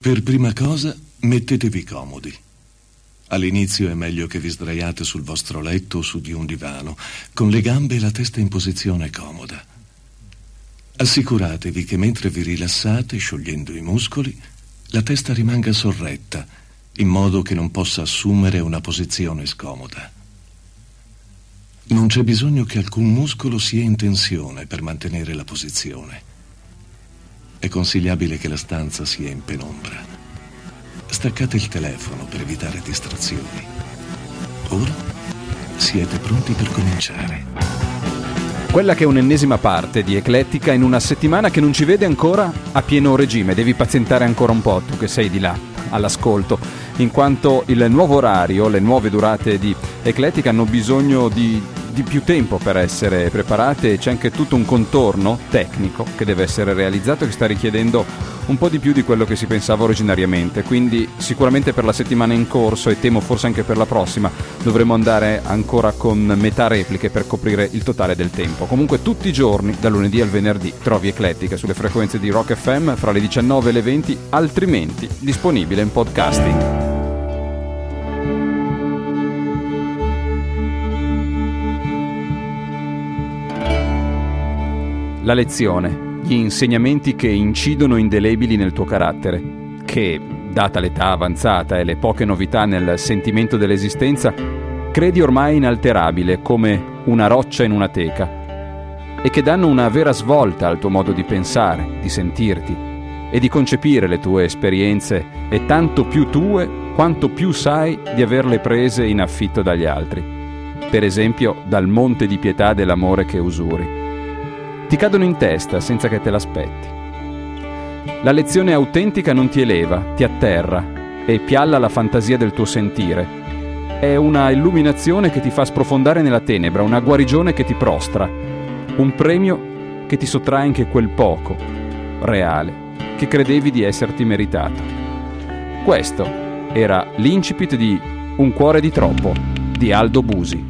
Per prima cosa, mettetevi comodi. All'inizio è meglio che vi sdraiate sul vostro letto o su di un divano, con le gambe e la testa in posizione comoda. Assicuratevi che mentre vi rilassate, sciogliendo i muscoli, la testa rimanga sorretta, in modo che non possa assumere una posizione scomoda. Non c'è bisogno che alcun muscolo sia in tensione per mantenere la posizione. È consigliabile che la stanza sia in penombra. Staccate il telefono per evitare distrazioni. Ora siete pronti per cominciare. Quella che è un'ennesima parte di Eclettica in una settimana che non ci vede ancora a pieno regime. Devi pazientare ancora un po', tu che sei di là all'ascolto, in quanto il nuovo orario, le nuove durate di Eclettica hanno bisogno di più tempo per essere preparate, e c'è anche tutto un contorno tecnico che deve essere realizzato, che sta richiedendo un po' di più di quello che si pensava originariamente. Quindi sicuramente per la settimana in corso, e temo forse anche per la prossima, dovremo andare ancora con metà repliche per coprire il totale del tempo. Comunque tutti i giorni, dal lunedì al venerdì, trovi Eclettica sulle frequenze di Rock FM fra le 19 e le 20, altrimenti disponibile in podcasting. La lezione, gli insegnamenti che incidono indelebili nel tuo carattere, che, data l'età avanzata e le poche novità nel sentimento dell'esistenza, credi ormai inalterabile come una roccia in una teca, e che danno una vera svolta al tuo modo di pensare, di sentirti e di concepire le tue esperienze, e tanto più tue quanto più sai di averle prese in affitto dagli altri, per esempio dal monte di pietà dell'amore che usuri. Ti cadono in testa senza che te l'aspetti. La lezione autentica non ti eleva, ti atterra e pialla la fantasia del tuo sentire. È una illuminazione che ti fa sprofondare nella tenebra, una guarigione che ti prostra, un premio che ti sottrae anche quel poco reale che credevi di esserti meritato. Questo era l'incipit di Un cuore di troppo di Aldo Busi.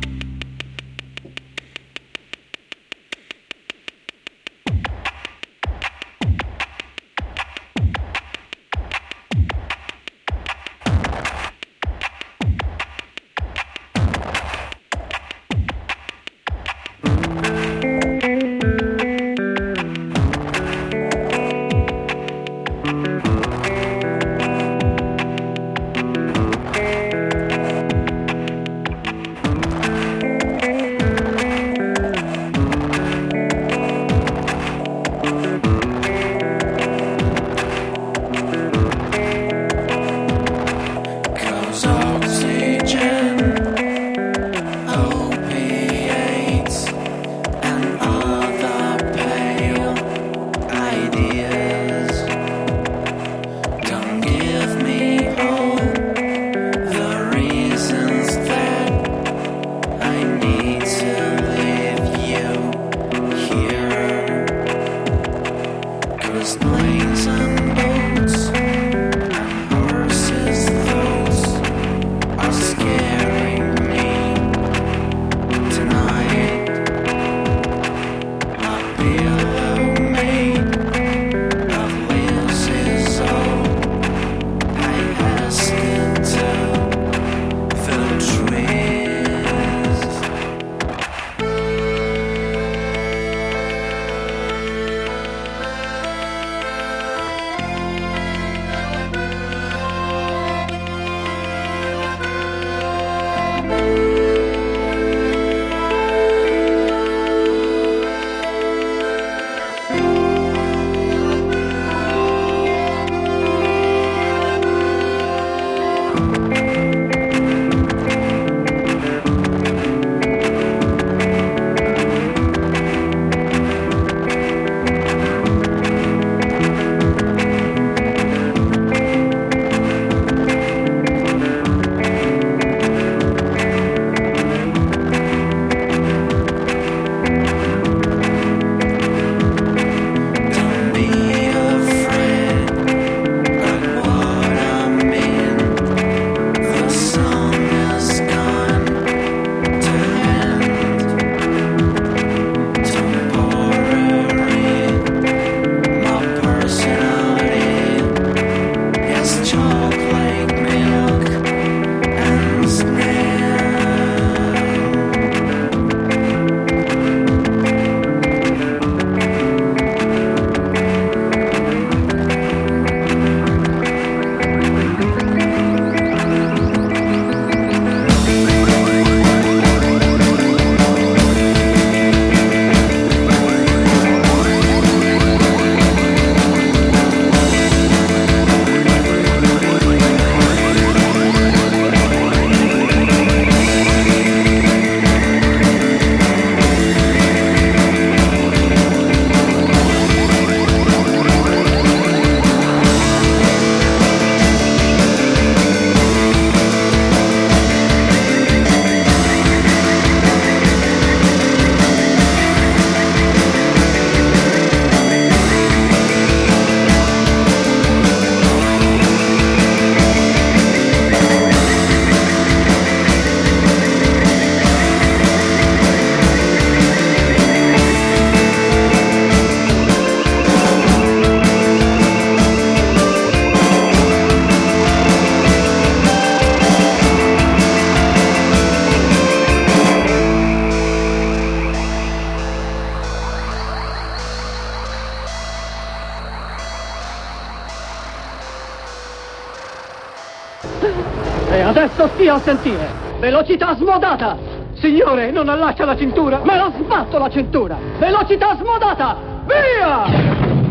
E adesso stia a sentire. Velocità smodata. Signore, non allaccia la cintura, me la sbatto la cintura. Velocità smodata. Via!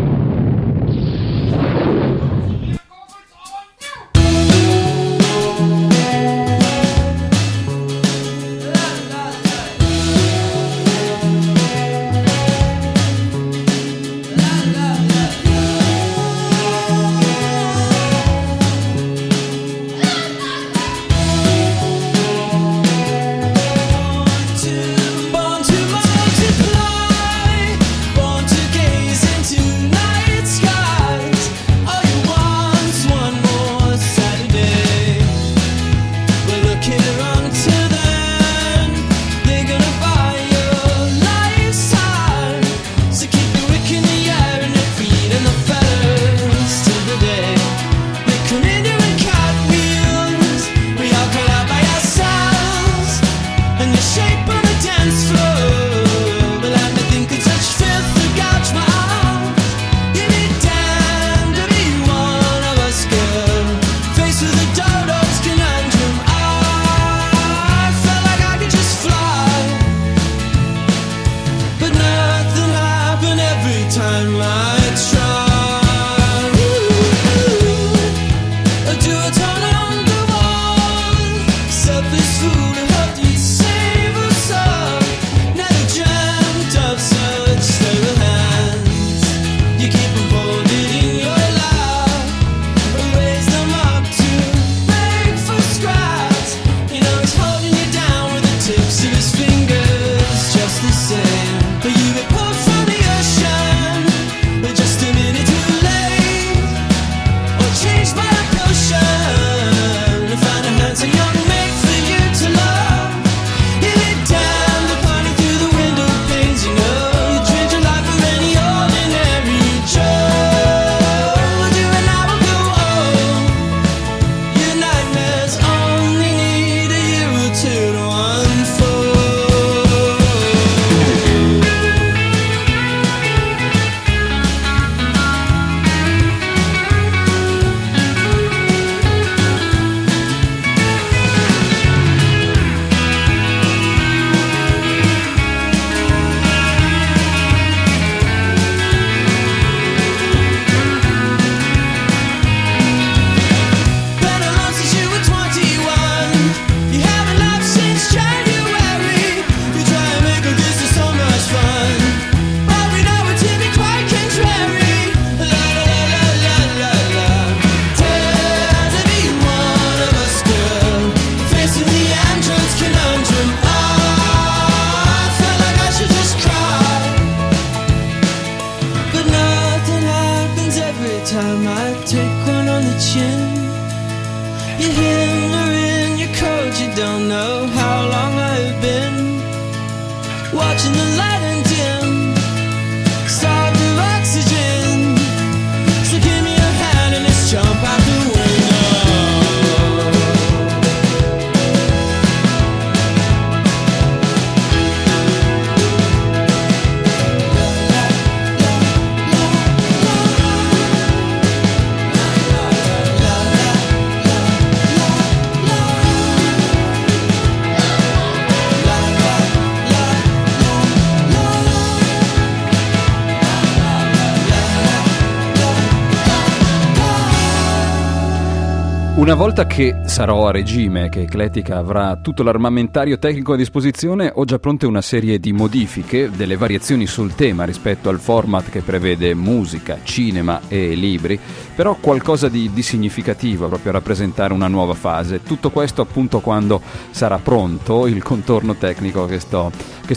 Una volta che sarò a regime, che Eclettica avrà tutto l'armamentario tecnico a disposizione, ho già pronte una serie di modifiche, delle variazioni sul tema rispetto al format che prevede musica, cinema e libri, però qualcosa di significativo proprio a rappresentare una nuova fase. Tutto questo appunto quando sarà pronto il contorno tecnico che sto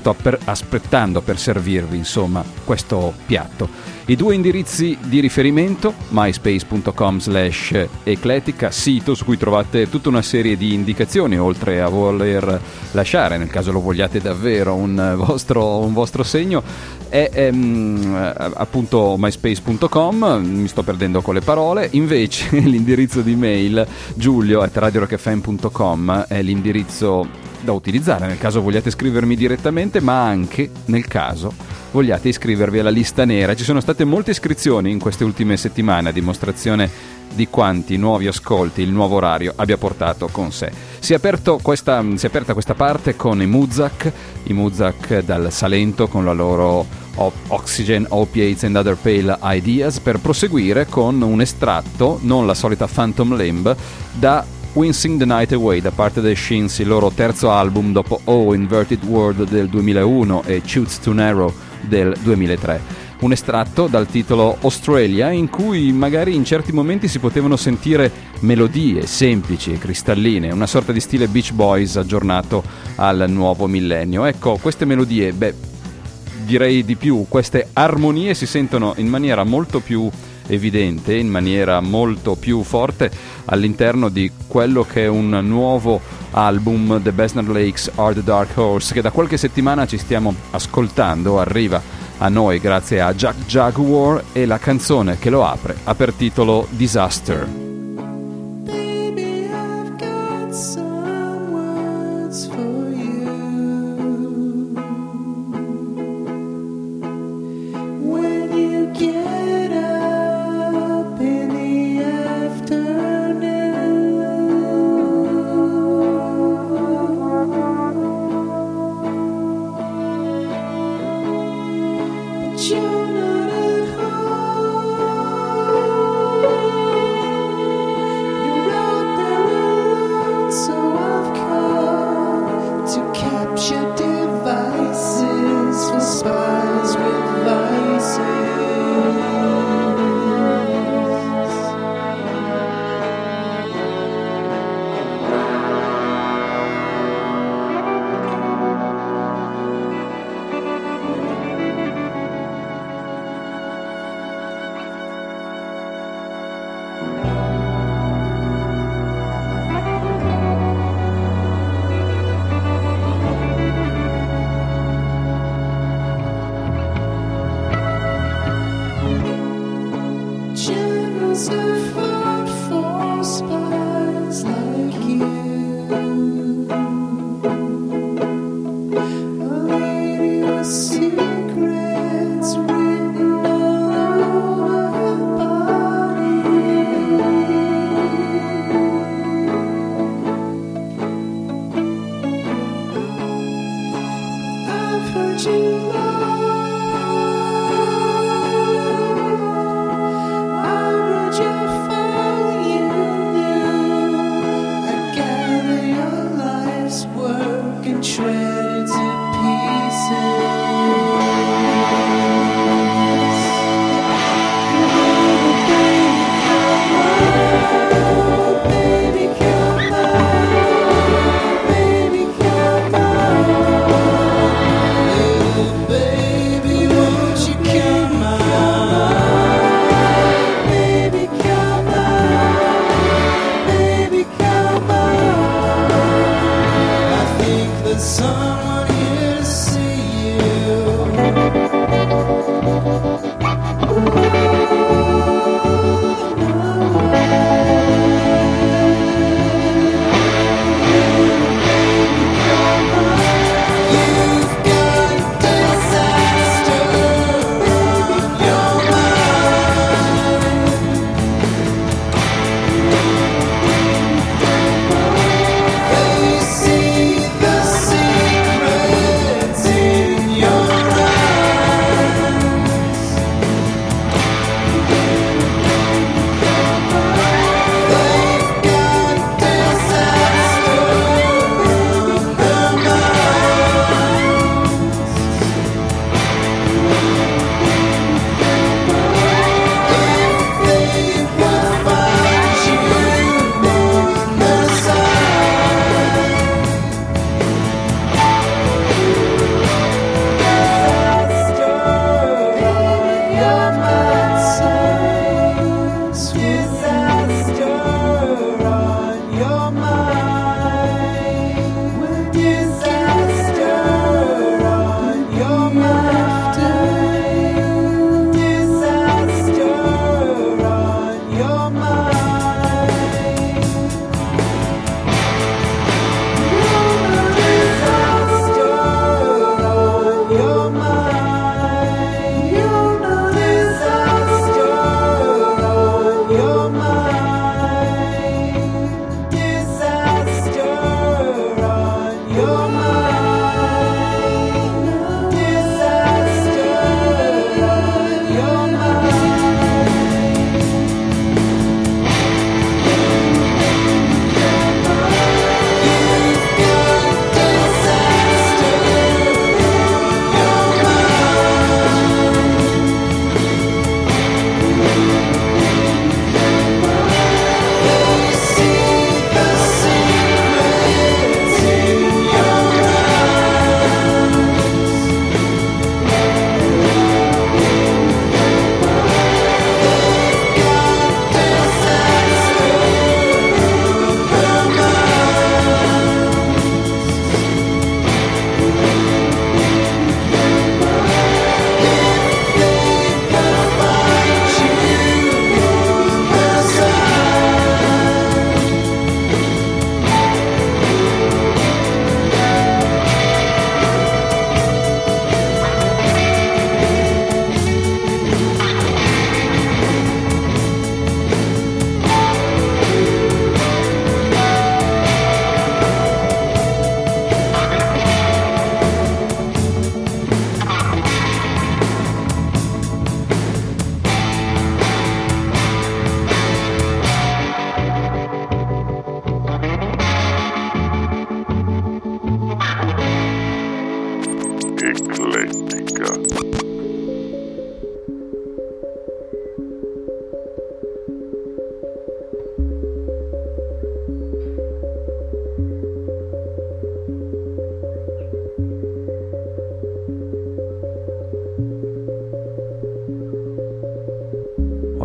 aspettando per servirvi, insomma, questo piatto. I due indirizzi di riferimento: myspace.com/eclettica, sito su cui trovate tutta una serie di indicazioni, oltre a voler lasciare, nel caso lo vogliate davvero, un vostro segno, è appunto myspace.com. Mi sto perdendo con le parole. Invece l'indirizzo di mail giulio@radiorockfm.com è l'indirizzo da utilizzare nel caso vogliate scrivermi direttamente, ma anche nel caso vogliate iscrivervi alla lista nera. Ci sono state molte iscrizioni in queste ultime settimane, a dimostrazione di quanti nuovi ascolti il nuovo orario abbia portato con sé. Si è aperta questa parte con i Muzak dal Salento con la loro Oxygen, Opiates and Other Pale Ideas, per proseguire con un estratto, non la solita Phantom Limb, da Wincing the Night Away da parte dei Shins, il loro terzo album dopo Oh Inverted World del 2001 e Shoots Too Narrow del 2003. Un estratto dal titolo Australia, in cui magari in certi momenti si potevano sentire melodie semplici e cristalline, una sorta di stile Beach Boys aggiornato al nuovo millennio. Ecco, queste melodie, direi di più, queste armonie si sentono in maniera molto più evidente, in maniera molto più forte all'interno di quello che è un nuovo album, The Besnard Lakes Are the Dark Horse, che da qualche settimana ci stiamo ascoltando. Arriva a noi grazie a Jack Jaguar e la canzone che lo apre ha per titolo Disaster. You're not at home.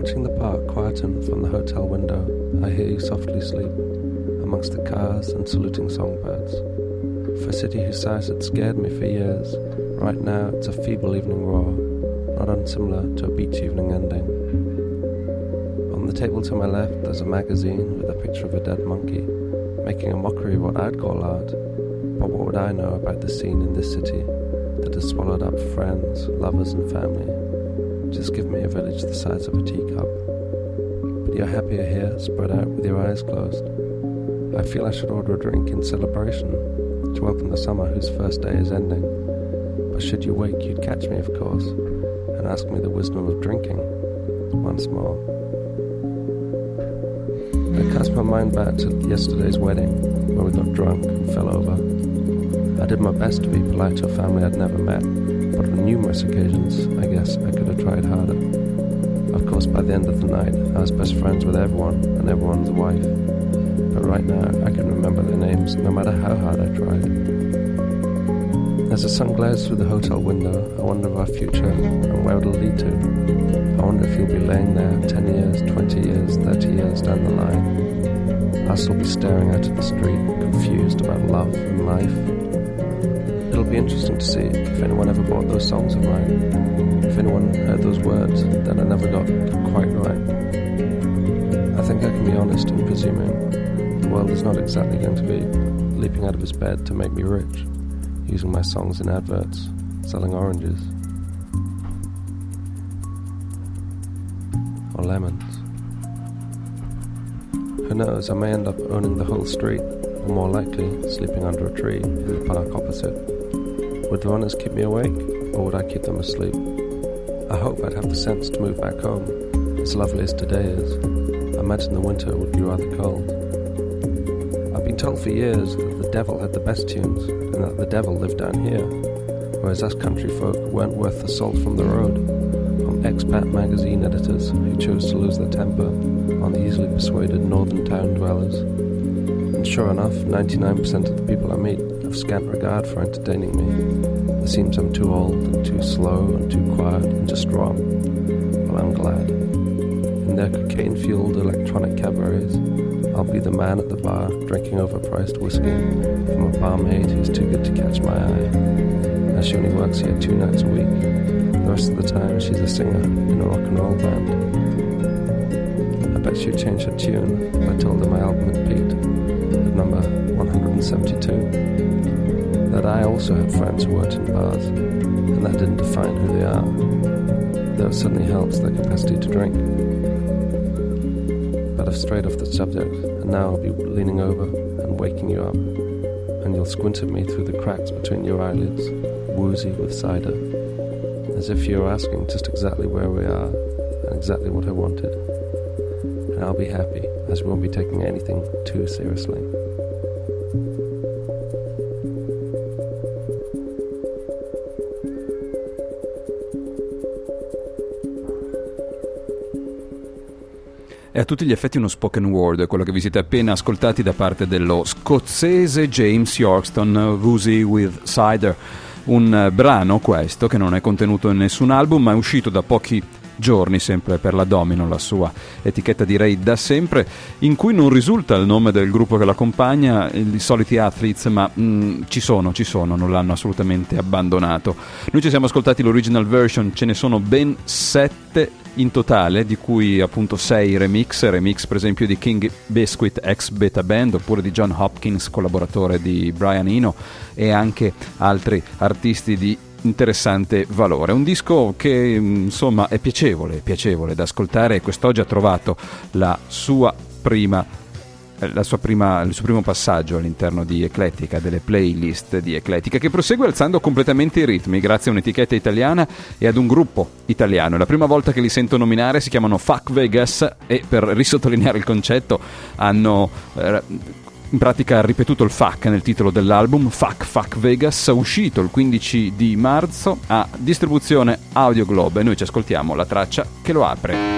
watching the park quieten from the hotel window, I hear you softly sleep, amongst the cars and saluting songbirds. For a city whose size had scared me for years, right now it's a feeble evening roar, not unsimilar to a beach evening ending. On the table to my left there's a magazine with a picture of a dead monkey, making a mockery of what I'd call art. But what would I know about the scene in this city that has swallowed up friends, lovers and family? Just give me a village the size of a teacup. But you're happier here, spread out with your eyes closed. I feel I should order a drink in celebration to welcome the summer whose first day is ending. But should you wake, you'd catch me, of course, and ask me the wisdom of drinking once more. I cast my mind back to yesterday's wedding, where we got drunk and fell over. I did my best to be polite to a family I'd never met, but on numerous occasions, I guess I could have tried harder. Of course, by the end of the night, I was best friends with everyone and everyone's wife. But right now, I can remember their names no matter how hard I tried. As the sun glares through the hotel window, I wonder of our future and where it'll lead to. I wonder if you'll be laying there 10 years, 20 years, 30 years down the line. I'll still be staring out at the street, confused about love and life. It'll be interesting to see if anyone ever bought those songs of mine, if anyone heard those words that I never got quite right. I think I can be honest in presuming the world is not exactly going to be leaping out of his bed to make me rich, using my songs in adverts, selling oranges. Or lemons. Who knows, I may end up owning the whole street, or more likely, sleeping under a tree in the park opposite. Would the runners keep me awake, or would I keep them asleep? I hope I'd have the sense to move back home, as lovely as today is. I imagine the winter would be rather cold. I've been told for years that the devil had the best tunes, and that the devil lived down here, whereas us country folk weren't worth the salt from the road, from expat magazine editors who chose to lose their temper on the easily persuaded northern town dwellers. And sure enough, 99% of the people I meet have scant regard for entertaining me. It seems I'm too old and too slow and too quiet and too strong. Well, I'm glad. In their cocaine-fueled electronic cabarets, I'll be the man at the bar drinking overpriced whiskey from a barmaid who's too good to catch my eye. As she only works here 2 nights a week. The rest of the time she's a singer in a rock and roll band. I bet she'd change her tune if I told her my album had peaked at number 172. That I also had friends who worked in bars, and that didn't define who they are, though it certainly helps their capacity to drink. But I've strayed off the subject, and now I'll be leaning over and waking you up, and you'll squint at me through the cracks between your eyelids, woozy with cider, as if you were asking just exactly where we are, and exactly what I wanted. And I'll be happy, as we won't be taking anything too seriously. È a tutti gli effetti uno spoken word, quello che vi siete appena ascoltati da parte dello scozzese James Yorkston, Woozy with Cider. Un brano questo che non è contenuto in nessun album, ma è uscito da pochi giorni, sempre per la Domino, la sua etichetta direi da sempre, in cui non risulta il nome del gruppo che l'accompagna, i soliti Athletes, ma ci sono, non l'hanno assolutamente abbandonato. Noi ci siamo ascoltati l'original version, ce ne sono ben 7 in totale, di cui appunto 6 remix per esempio di King Biscuit ex Beta Band, oppure di John Hopkins, collaboratore di Brian Eno, e anche altri artisti di interessante valore. Un disco che insomma è piacevole da ascoltare, e quest'oggi ha trovato il suo primo passaggio all'interno di Eclettica, delle playlist di Eclettica, che prosegue alzando completamente i ritmi grazie a un'etichetta italiana e ad un gruppo italiano. È la prima volta che li sento nominare, si chiamano Fuck Vegas, e per risottolineare il concetto hanno in pratica ripetuto il fuck nel titolo dell'album, Fuck Vegas, uscito il 15 di marzo a distribuzione Audio Globe, e noi ci ascoltiamo la traccia che lo apre.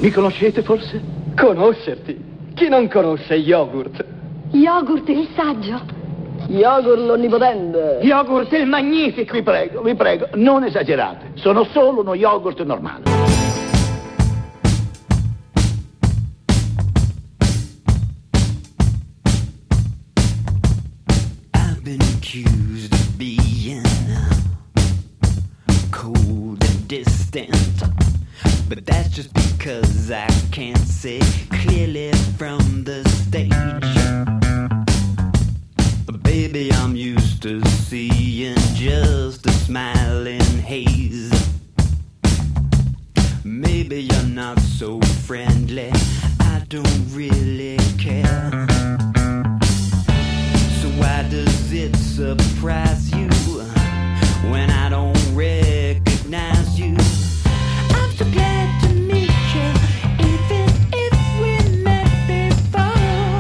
Mi conoscete forse? Conoscerti? Chi non conosce Yogurt? Yogurt il saggio. Yogurt l'onnipotente. Yogurt il magnifico. Vi prego, non esagerate. Sono solo uno yogurt normale. I've been accused of being cold and distant, but that's just because I can't see clearly from the stage. Baby, I'm used to seeing just a smiling haze. Maybe you're not so friendly, I don't really care. So why does it surprise you when I don't recognize you? I'm so glad to meet you, even if we met before.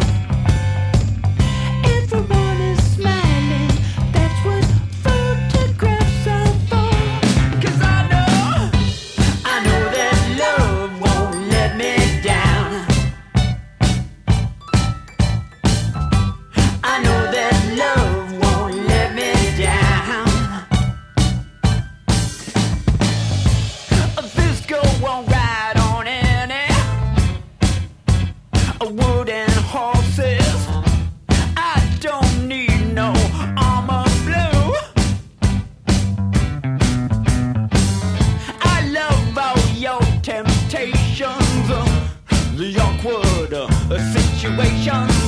Everyone is smiling, that's what photographs are for. 'Cause I know that love won't let me down. I know that love won't let me down. This girl won't ride on any wooden horses. I don't need no armor blue. I love all your temptations, the awkward situations.